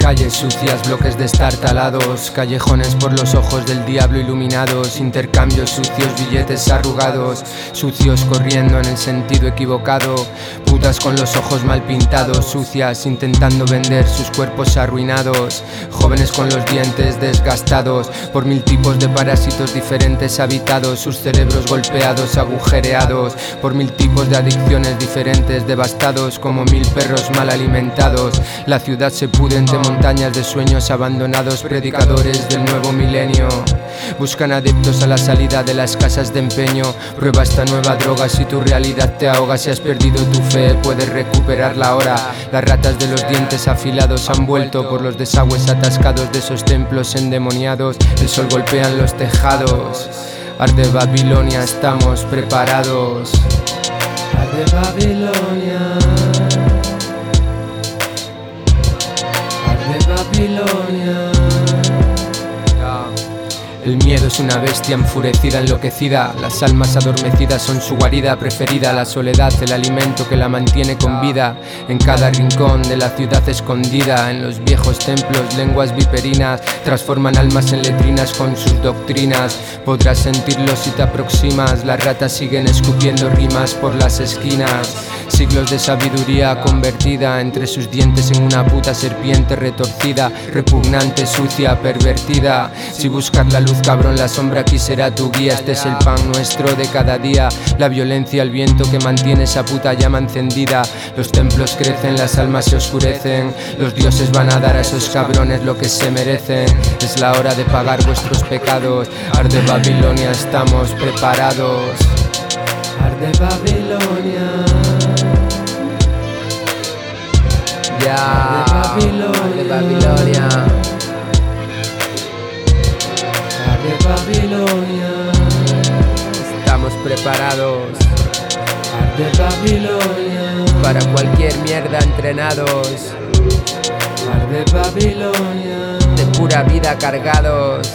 Calles sucias, bloques destartalados, callejones por los ojos del diablo iluminados, intercambios sucios, billetes arrugados, sucios corriendo en el sentido equivocado, putas con los ojos mal pintados, sucias intentando vender sus cuerpos arruinados, jóvenes con los dientes desgastados por mil tipos de parásitos diferentes habitados, sus cerebros golpeados, agujereados por mil tipos de adicciones diferentes, devastados como mil perros mal alimentados. La ciudad se pudre entre montañas de sueños abandonados, predicadores del nuevo milenio buscan adeptos a la salida de las casas de empeño. Prueba esta nueva droga, si tu realidad te ahoga, si has perdido tu fe puedes recuperarla ahora. Las ratas de los dientes afilados han vuelto por los desagües atascados de esos templos endemoniados. El sol golpea en los tejados, arde Babilonia, estamos preparados. Arde Babilonia, arde Babilonia. El miedo es una bestia enfurecida, enloquecida. Las almas adormecidas son su guarida preferida. La soledad, el alimento que la mantiene con vida. En cada rincón de la ciudad escondida, en los viejos templos, lenguas viperinas transforman almas en letrinas con sus doctrinas. Podrás sentirlo si te aproximas. Las ratas siguen escupiendo rimas por las esquinas. Siglos de sabiduría convertida entre sus dientes en una puta serpiente retorcida, repugnante, sucia, pervertida. Si buscas la luz, cabrón, la sombra aquí será tu guía. Este es el pan nuestro de cada día. La violencia, el viento que mantiene esa puta llama encendida. Los templos crecen, las almas se oscurecen. Los dioses van a dar a esos cabrones lo que se merecen. Es la hora de pagar vuestros pecados. Arde Babilonia, estamos preparados. Arde Babilonia. Ya, arde Babilonia. Arde Babilonia. Estamos preparados. Arde Babilonia. Para cualquier mierda entrenados. Arde Babilonia. De pura vida cargados.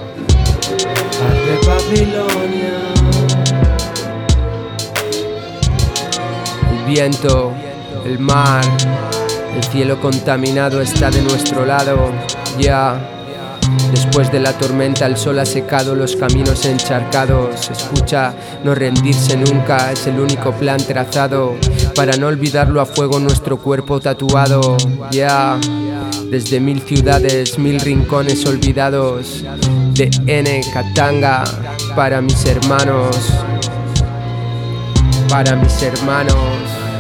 Arde Babilonia. El viento, el mar, el cielo contaminado está de nuestro lado. Ya, después de la tormenta el sol ha secado los caminos encharcados. Escucha, no rendirse nunca es el único plan trazado para no olvidarlo a fuego nuestro cuerpo tatuado. Ya, desde mil ciudades, mil rincones olvidados, de N Katanga para mis hermanos, para mis hermanos.